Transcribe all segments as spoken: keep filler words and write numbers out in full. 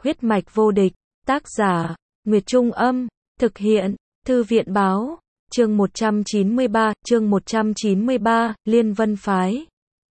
Huyết mạch vô địch, tác giả, Nguyệt Trung Âm, thực hiện, Thư viện Báo, chương một trăm chín mươi ba, chương một trăm chín mươi ba, Liên Vân Phái.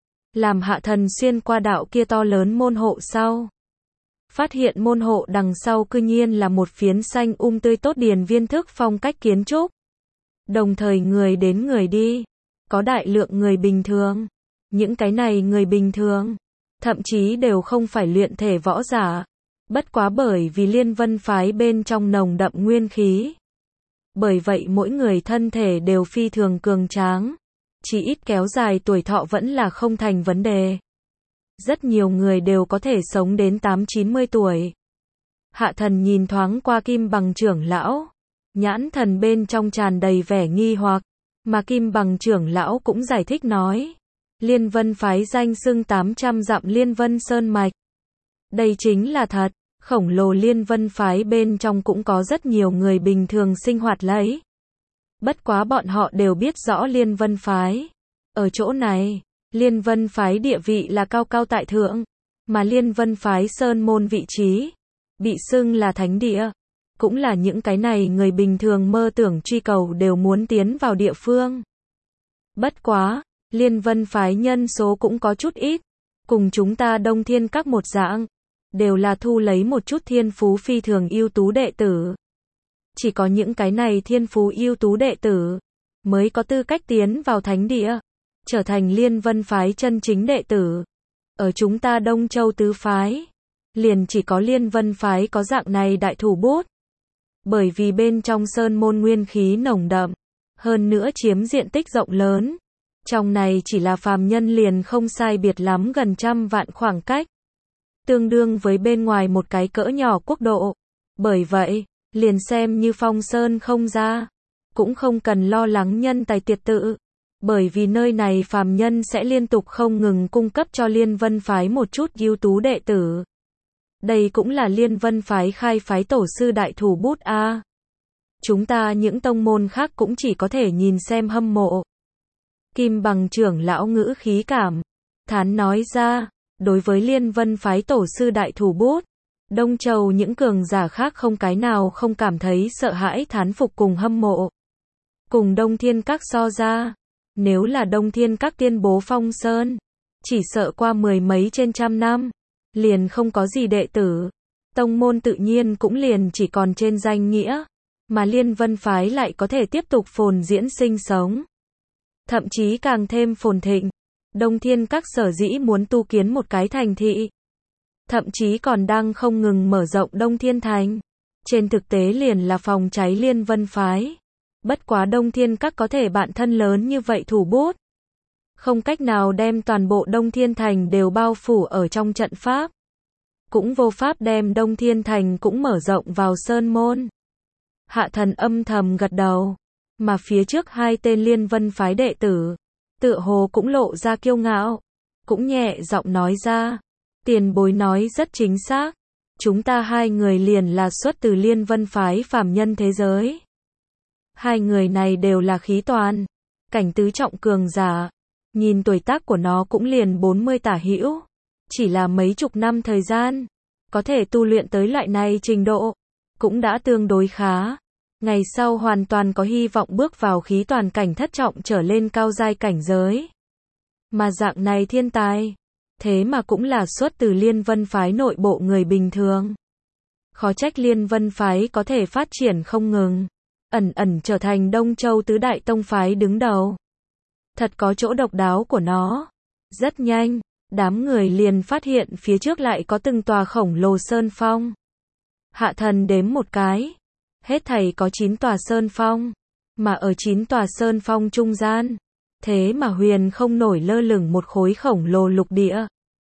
Làm Hạ Thần xuyên qua đạo kia to lớn môn hộ sau. Phát hiện môn hộ đằng sau cư nhiên là một phiến xanh um tươi tốt điền viên thức phong cách kiến trúc. Đồng thời người đến người đi, có đại lượng người bình thường. Những cái này người bình thường, thậm chí đều không phải luyện thể võ giả. Bất quá bởi vì Liên Vân Phái bên trong nồng đậm nguyên khí. Bởi vậy mỗi người thân thể đều phi thường cường tráng. Chỉ ít kéo dài tuổi thọ vẫn là không thành vấn đề. Rất nhiều người đều có thể sống đến tám chín mươi tuổi. Hạ Thần nhìn thoáng qua Kim Bằng trưởng lão. Nhãn thần bên trong tràn đầy vẻ nghi hoặc. Mà Kim Bằng trưởng lão cũng giải thích nói. Liên Vân Phái danh xưng tám trăm dặm Liên Vân Sơn Mạch. Đây chính là thật. Khổng lồ Liên Vân Phái bên trong cũng có rất nhiều người bình thường sinh hoạt lấy. Bất quá bọn họ đều biết rõ Liên Vân Phái. Ở chỗ này, Liên Vân Phái địa vị là cao cao tại thượng, mà Liên Vân Phái sơn môn vị trí, bị xưng là thánh địa, cũng là những cái này người bình thường mơ tưởng truy cầu đều muốn tiến vào địa phương. Bất quá, Liên Vân Phái nhân số cũng có chút ít, cùng chúng ta Đông Thiên Các một dạng, đều là thu lấy một chút thiên phú phi thường ưu tú đệ tử. Chỉ có những cái này thiên phú ưu tú đệ tử mới có tư cách tiến vào thánh địa, trở thành Liên Vân Phái chân chính đệ tử. Ở chúng ta Đông Châu tứ phái, liền chỉ có Liên Vân Phái có dạng này đại thủ bút. Bởi vì bên trong sơn môn nguyên khí nồng đậm, hơn nữa chiếm diện tích rộng lớn. Trong này chỉ là phàm nhân liền không sai biệt lắm gần trăm vạn khoảng cách. Tương đương với bên ngoài một cái cỡ nhỏ quốc độ. Bởi vậy, liền xem như Phong Sơn không ra, cũng không cần lo lắng nhân tài tiệt tự. Bởi vì nơi này phàm nhân sẽ liên tục không ngừng cung cấp cho Liên Vân Phái một chút ưu tú đệ tử. Đây cũng là Liên Vân Phái khai phái tổ sư đại thủ bút a. Chúng ta những tông môn khác cũng chỉ có thể nhìn xem hâm mộ. Kim Bằng trưởng lão ngữ khí cảm thán nói ra, đối với Liên Vân Phái tổ sư đại thủ bút, Đông Châu những cường giả khác không cái nào không cảm thấy sợ hãi thán phục cùng hâm mộ. Cùng Đông Thiên Các so ra, nếu là Đông Thiên Các tuyên bố Phong Sơn, chỉ sợ qua mười mấy trên trăm năm, liền không có gì đệ tử. Tông môn tự nhiên cũng liền chỉ còn trên danh nghĩa, mà Liên Vân Phái lại có thể tiếp tục phồn diễn sinh sống. Thậm chí càng thêm phồn thịnh. Đông Thiên Các sở dĩ muốn tu kiến một cái thành thị. Thậm chí còn đang không ngừng mở rộng Đông Thiên Thành. Trên thực tế liền là phòng cháy Liên Vân Phái. Bất quá Đông Thiên Các có thể bạn thân lớn như vậy thủ bút. Không cách nào đem toàn bộ Đông Thiên Thành đều bao phủ ở trong trận pháp. Cũng vô pháp đem Đông Thiên Thành cũng mở rộng vào sơn môn. Hạ Thần âm thầm gật đầu. Mà phía trước hai tên Liên Vân Phái đệ tử, tựa hồ cũng lộ ra kiêu ngạo. Cũng nhẹ giọng nói ra. Tiền bối nói rất chính xác. Chúng ta hai người liền là xuất từ Liên Vân Phái phàm nhân thế giới. Hai người này đều là khí toàn, cảnh tứ trọng cường giả. Nhìn tuổi tác của nó cũng liền bốn mươi tả hữu. Chỉ là mấy chục năm thời gian, có thể tu luyện tới loại này trình độ, cũng đã tương đối khá. Ngày sau hoàn toàn có hy vọng bước vào khí toàn cảnh thất trọng trở lên cao giai cảnh giới. Mà dạng này thiên tài, thế mà cũng là xuất từ Liên Vân Phái nội bộ người bình thường. Khó trách Liên Vân Phái có thể phát triển không ngừng, ẩn ẩn trở thành Đông Châu tứ đại tông phái đứng đầu. Thật có chỗ độc đáo của nó. Rất nhanh, đám người liền phát hiện phía trước lại có từng tòa khổng lồ sơn phong. Hạ Thần đếm một cái. Hết thảy có chín tòa sơn phong, mà ở chín tòa sơn phong trung gian, thế mà huyền không nổi lơ lửng một khối khổng lồ lục địa.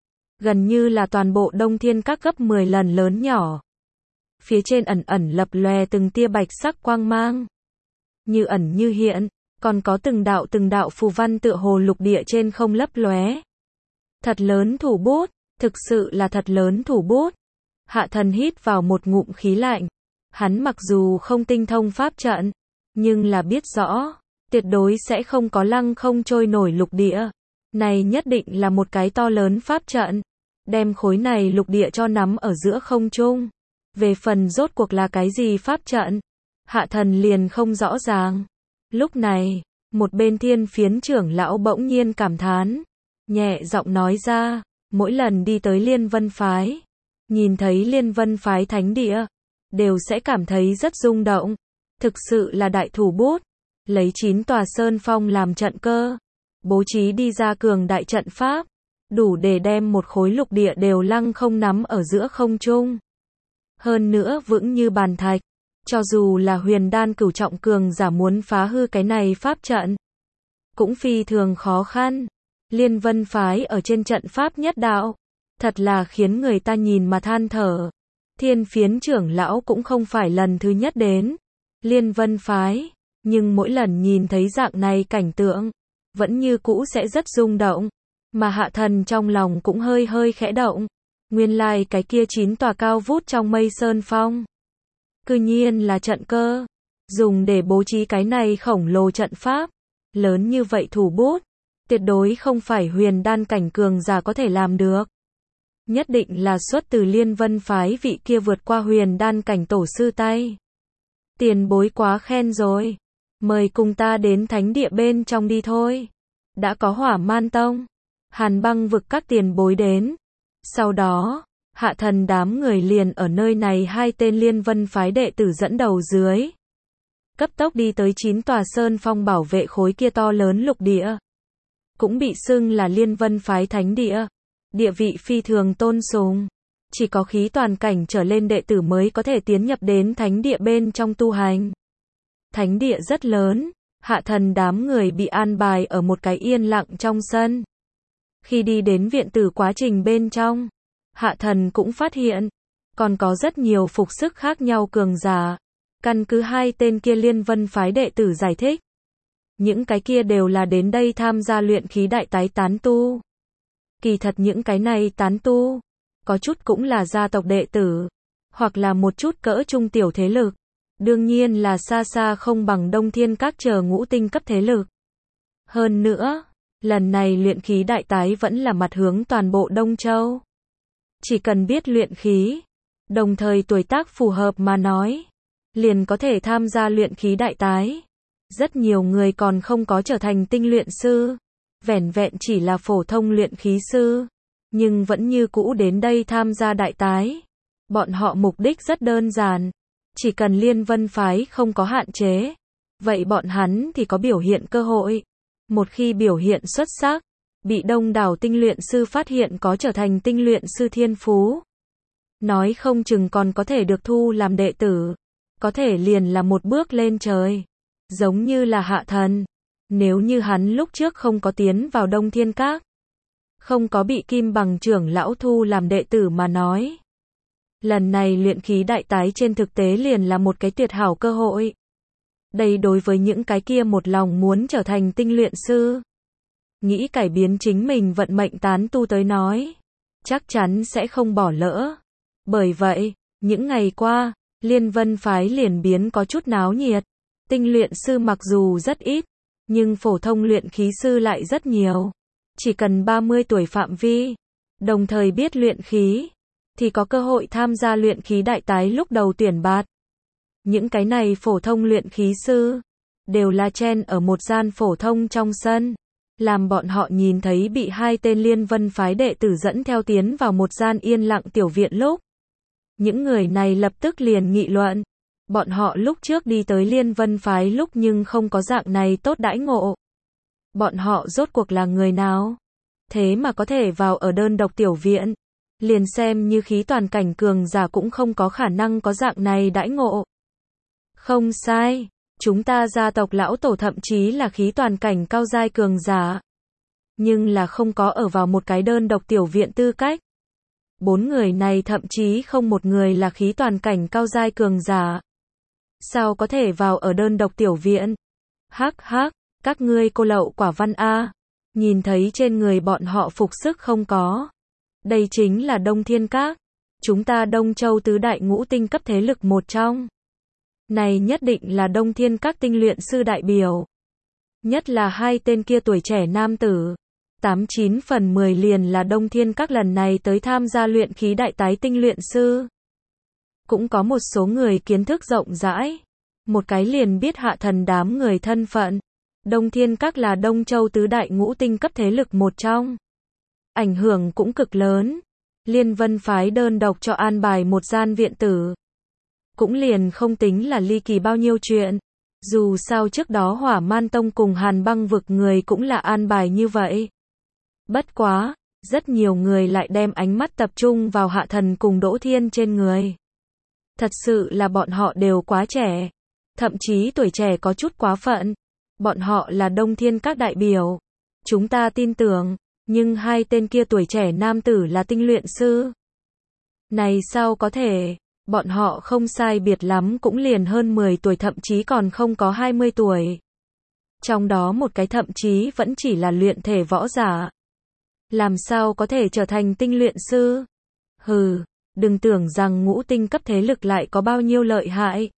Gần như là toàn bộ Đông Thiên Các gấp mười lần lớn nhỏ. Phía trên ẩn ẩn lập lòe từng tia bạch sắc quang mang. Như ẩn như hiện, còn có từng đạo từng đạo phù văn tựa hồ lục địa trên không lấp lóe. Thật lớn thủ bút, thực sự là thật lớn thủ bút. Hạ Thần hít vào một ngụm khí lạnh. Hắn mặc dù không tinh thông pháp trận, nhưng là biết rõ, tuyệt đối sẽ không có lăng không trôi nổi lục địa. Này nhất định là một cái to lớn pháp trận. đem khối này lục địa cho nắm ở giữa không trung. Về phần rốt cuộc là cái gì pháp trận, Hạ Thần liền không rõ ràng. Lúc này, một bên Thiên Phiến trưởng lão bỗng nhiên cảm thán, nhẹ giọng nói ra, mỗi lần đi tới Liên Vân Phái, nhìn thấy Liên Vân Phái thánh địa, đều sẽ cảm thấy rất rung động. Thực sự là đại thủ bút, lấy chín tòa sơn phong làm trận cơ, bố trí đi ra cường đại trận pháp, đủ để đem một khối lục địa đều lăng không nắm ở giữa không trung. Hơn nữa vững như bàn thạch, cho dù là huyền đan cửu trọng cường giả muốn phá hư cái này pháp trận, cũng phi thường khó khăn. Liên Vân Phái ở trên trận pháp nhất đạo, thật là khiến người ta nhìn mà than thở. Thiên Phiến trưởng lão cũng không phải lần thứ nhất đến Liên Vân Phái, nhưng mỗi lần nhìn thấy dạng này cảnh tượng, vẫn như cũ sẽ rất rung động, mà Hạ Thần trong lòng cũng hơi hơi khẽ động. Nguyên lai like cái kia chín tòa cao vút trong mây sơn phong, cư nhiên là trận cơ, dùng để bố trí cái này khổng lồ trận pháp, lớn như vậy thủ bút, tuyệt đối không phải huyền đan cảnh cường giả có thể làm được. Nhất định là xuất từ Liên Vân Phái vị kia vượt qua huyền đan cảnh tổ sư tay. Tiền bối quá khen rồi, mời cùng ta đến thánh địa bên trong đi thôi. Đã có Hỏa Man Tông, Hàn Băng vực các tiền bối đến. Sau đó, Hạ Thần đám người liền ở nơi này hai tên Liên Vân Phái đệ tử dẫn đầu dưới, cấp tốc đi tới chín tòa sơn phong bảo vệ khối kia to lớn lục địa, cũng bị xưng là Liên Vân Phái thánh địa, địa vị phi thường tôn sùng, chỉ có khí toàn cảnh trở lên đệ tử mới có thể tiến nhập đến thánh địa bên trong tu hành. Thánh địa rất lớn, Hạ Thần đám người bị an bài ở một cái yên lặng trong sân. Khi đi đến viện tử quá trình bên trong, Hạ Thần cũng phát hiện, còn có rất nhiều phục sức khác nhau cường giả. Căn cứ hai tên kia Liên Vân Phái đệ tử giải thích, những cái kia đều là đến đây tham gia luyện khí đại tái tán tu. Kỳ thật những cái này tán tu, có chút cũng là gia tộc đệ tử, hoặc là một chút cỡ trung tiểu thế lực. Đương nhiên là xa xa không bằng Đông Thiên Các chờ ngũ tinh cấp thế lực. Hơn nữa, lần này luyện khí đại tái vẫn là mặt hướng toàn bộ Đông Châu. Chỉ cần biết luyện khí, đồng thời tuổi tác phù hợp mà nói, liền có thể tham gia luyện khí đại tái. Rất nhiều người còn không có trở thành tinh luyện sư, vẻn vẹn chỉ là phổ thông luyện khí sư, nhưng vẫn như cũ đến đây tham gia đại tái. Bọn họ mục đích rất đơn giản, chỉ cần Liên Vân Phái không có hạn chế, vậy bọn hắn thì có biểu hiện cơ hội. Một khi biểu hiện xuất sắc, bị đông đảo tinh luyện sư phát hiện có trở thành tinh luyện sư thiên phú, nói không chừng còn có thể được thu làm đệ tử, có thể liền là một bước lên trời. Giống như là Hạ Thần, nếu như hắn lúc trước không có tiến vào Đông Thiên Các, không có bị Kim Bằng trưởng lão thu làm đệ tử mà nói, lần này luyện khí đại tái trên thực tế liền là một cái tuyệt hảo cơ hội. Đây đối với những cái kia một lòng muốn trở thành tinh luyện sư, nghĩ cải biến chính mình vận mệnh tán tu tới nói, chắc chắn sẽ không bỏ lỡ. Bởi vậy, những ngày qua, Liên Vân Phái liền biến có chút náo nhiệt. Tinh luyện sư mặc dù rất ít, nhưng phổ thông luyện khí sư lại rất nhiều. Chỉ cần ba mươi tuổi phạm vi, đồng thời biết luyện khí, thì có cơ hội tham gia luyện khí đại tái lúc đầu tuyển bạt. Những cái này phổ thông luyện khí sư, đều là chen ở một gian phổ thông trong sân, làm bọn họ nhìn thấy bị hai tên Liên Vân Phái đệ tử dẫn theo tiến vào một gian yên lặng tiểu viện lúc. Những người này lập tức liền nghị luận. Bọn họ lúc trước đi tới Liên Vân Phái lúc nhưng không có dạng này tốt đãi ngộ. Bọn họ rốt cuộc là người nào? Thế mà có thể vào ở đơn độc tiểu viện. Liền xem như khí toàn cảnh cường giả cũng không có khả năng có dạng này đãi ngộ. Không sai, chúng ta gia tộc lão tổ thậm chí là khí toàn cảnh cao giai cường giả. Nhưng là không có ở vào một cái đơn độc tiểu viện tư cách. Bốn người này thậm chí không một người là khí toàn cảnh cao giai cường giả. Sao có thể vào ở đơn độc tiểu viện? Hắc hắc, các ngươi cô lậu quả văn a. Nhìn thấy trên người bọn họ phục sức không có. Đây chính là Đông Thiên Các. Chúng ta Đông Châu tứ đại ngũ tinh cấp thế lực một trong. Này nhất định là Đông Thiên Các tinh luyện sư đại biểu. Nhất là hai tên kia tuổi trẻ nam tử. tám chín phần mười liền là Đông Thiên Các lần này tới tham gia luyện khí đại tái tinh luyện sư. Cũng có một số người kiến thức rộng rãi, một cái liền biết Hạ Thần đám người thân phận. Đông Thiên Các là Đông Châu tứ đại ngũ tinh cấp thế lực một trong. Ảnh hưởng cũng cực lớn. Liên Vân phái đơn độc cho an bài một gian viện tử. Cũng liền không tính là ly kỳ bao nhiêu chuyện. Dù sao trước đó Hỏa Man Tông cùng Hàn Băng vực người cũng là an bài như vậy. Bất quá, rất nhiều người lại đem ánh mắt tập trung vào Hạ Thần cùng Đỗ Thiên trên người. Thật sự là bọn họ đều quá trẻ. Thậm chí tuổi trẻ có chút quá phận. Bọn họ là Đông Thiên Các đại biểu. Chúng ta tin tưởng, nhưng hai tên kia tuổi trẻ nam tử là tinh luyện sư. Này sao có thể, bọn họ không sai biệt lắm cũng liền hơn mười tuổi, thậm chí còn không có hai mươi tuổi. Trong đó một cái thậm chí vẫn chỉ là luyện thể võ giả. Làm sao có thể trở thành tinh luyện sư? Hừ, đừng tưởng rằng ngũ tinh cấp thế lực lại có bao nhiêu lợi hại.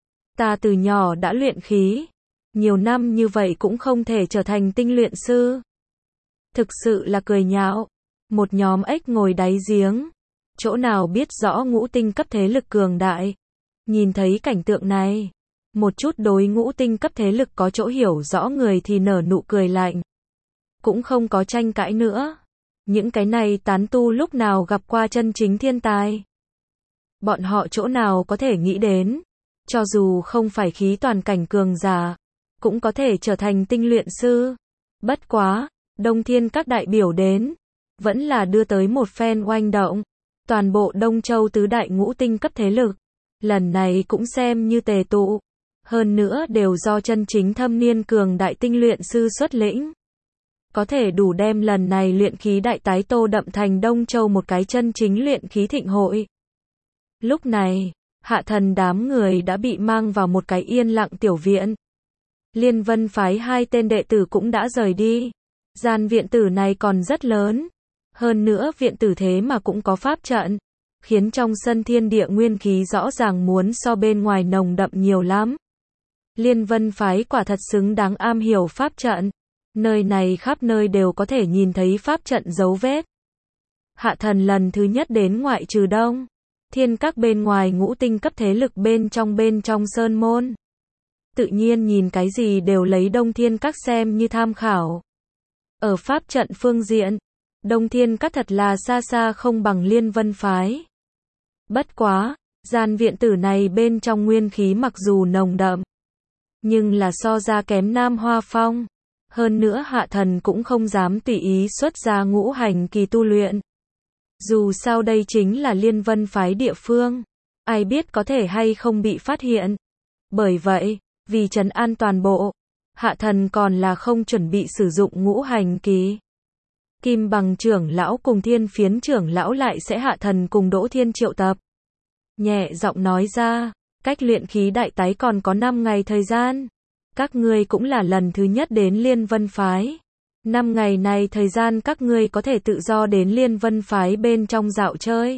Ta từ nhỏ đã luyện khí. Nhiều năm như vậy cũng không thể trở thành tinh luyện sư. Thực sự là cười nhạo. Một nhóm ếch ngồi đáy giếng. Chỗ nào biết rõ ngũ tinh cấp thế lực cường đại. Nhìn thấy cảnh tượng này. Một chút đối ngũ tinh cấp thế lực có chỗ hiểu rõ người thì nở nụ cười lạnh. Cũng không có tranh cãi nữa. Những cái này tán tu lúc nào gặp qua chân chính thiên tài. Bọn họ chỗ nào có thể nghĩ đến. Cho dù không phải khí toàn cảnh cường giả. Cũng có thể trở thành tinh luyện sư. Bất quá, Đông Thiên Các đại biểu đến. Vẫn là đưa tới một phen oanh động. Toàn bộ Đông Châu tứ đại ngũ tinh cấp thế lực. Lần này cũng xem như tề tụ. Hơn nữa đều do chân chính thâm niên cường đại tinh luyện sư xuất lĩnh. Có thể đủ đem lần này luyện khí đại tái tô đậm thành Đông Châu một cái chân chính luyện khí thịnh hội. Lúc này, Hạ Thần đám người đã bị mang vào một cái yên lặng tiểu viện. Liên Vân phái hai tên đệ tử cũng đã rời đi. Gian viện tử này còn rất lớn. Hơn nữa viện tử thế mà cũng có pháp trận. Khiến trong sân thiên địa nguyên khí rõ ràng muốn so bên ngoài nồng đậm nhiều lắm. Liên Vân phái quả thật xứng đáng am hiểu pháp trận. Nơi này khắp nơi đều có thể nhìn thấy pháp trận dấu vết. Hạ Thần lần thứ nhất đến ngoại trừ Đông Thiên Các bên ngoài ngũ tinh cấp thế lực bên trong bên trong sơn môn. Tự nhiên nhìn cái gì đều lấy Đông Thiên Các xem như tham khảo. Ở pháp trận phương diện, Đông Thiên Các thật là xa xa không bằng Liên Vân phái. Bất quá, gian viện tử này bên trong nguyên khí mặc dù nồng đậm, nhưng là so ra kém Nam Hoa Phong. Hơn nữa Hạ Thần cũng không dám tùy ý xuất ra ngũ hành kỳ tu luyện. Dù sao đây chính là Liên Vân phái địa phương, ai biết có thể hay không bị phát hiện. Bởi vậy, vì trấn an toàn bộ, Hạ Thần còn là không chuẩn bị sử dụng ngũ hành kỳ. Kim Bằng trưởng lão cùng Thiên Phiến trưởng lão lại sẽ Hạ Thần cùng Đỗ Thiên triệu tập. Nhẹ giọng nói ra, cách luyện khí đại tái còn có năm ngày thời gian. Các ngươi cũng là lần thứ nhất đến Liên Vân phái. Năm ngày này thời gian các ngươi có thể tự do đến Liên Vân phái bên trong dạo chơi.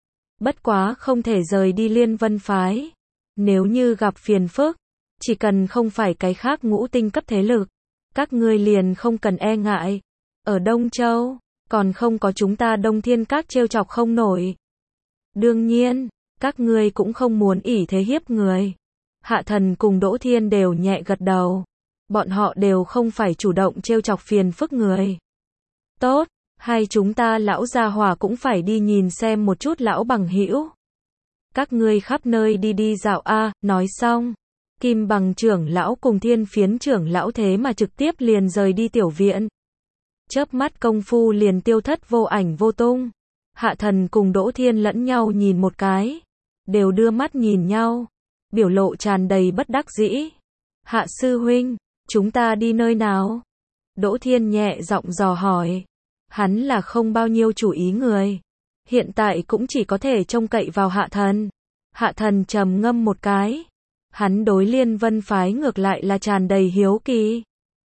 Bất quá không thể rời đi Liên Vân phái. Nếu như gặp phiền phức, chỉ cần không phải cái khác ngũ tinh cấp thế lực, các ngươi liền không cần e ngại. Ở Đông Châu, còn không có chúng ta Đông Thiên Các trêu chọc không nổi. Đương nhiên, các ngươi cũng không muốn ỷ thế hiếp người. Hạ Thần cùng Đỗ Thiên đều nhẹ gật đầu. Bọn họ đều không phải chủ động trêu chọc phiền phức người. Tốt, hai chúng ta lão gia hỏa cũng phải đi nhìn xem một chút lão bằng hữu. Các ngươi khắp nơi đi đi dạo a. Nói xong, Kim Bằng trưởng lão cùng Thiên Phiến trưởng lão thế mà trực tiếp liền rời đi tiểu viện. Chớp mắt công phu liền tiêu thất vô ảnh vô tung. Hạ Thần cùng Đỗ Thiên lẫn nhau nhìn một cái, đều đưa mắt nhìn nhau, biểu lộ tràn đầy bất đắc dĩ. Hạ sư huynh, chúng ta đi nơi nào? Đỗ Thiên nhẹ giọng dò hỏi. Hắn là không bao nhiêu chủ ý người, hiện tại cũng chỉ có thể trông cậy vào Hạ Thần. Hạ Thần trầm ngâm một cái, hắn đối Liên Vân phái ngược lại là tràn đầy hiếu kỳ.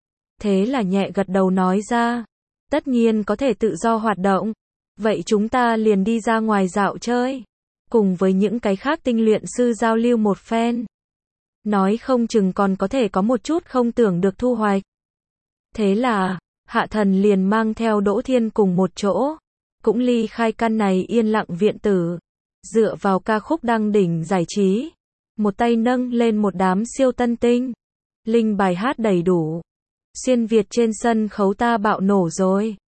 Thế là nhẹ gật đầu nói ra, tất nhiên có thể tự do hoạt động, vậy chúng ta liền đi ra ngoài dạo chơi, cùng với những cái khác tinh luyện sư giao lưu một phen. Nói không chừng còn có thể có một chút không tưởng được thu hoạch. Thế là, Hạ Thần liền mang theo Đỗ Thiên cùng một chỗ, cũng ly khai căn này yên lặng viện tử, dựa vào ca khúc đăng đỉnh giải trí, một tay nâng lên một đám siêu tân tinh, linh bài hát đầy đủ. Xuyên Việt trên sân khấu ta bạo nổ rồi.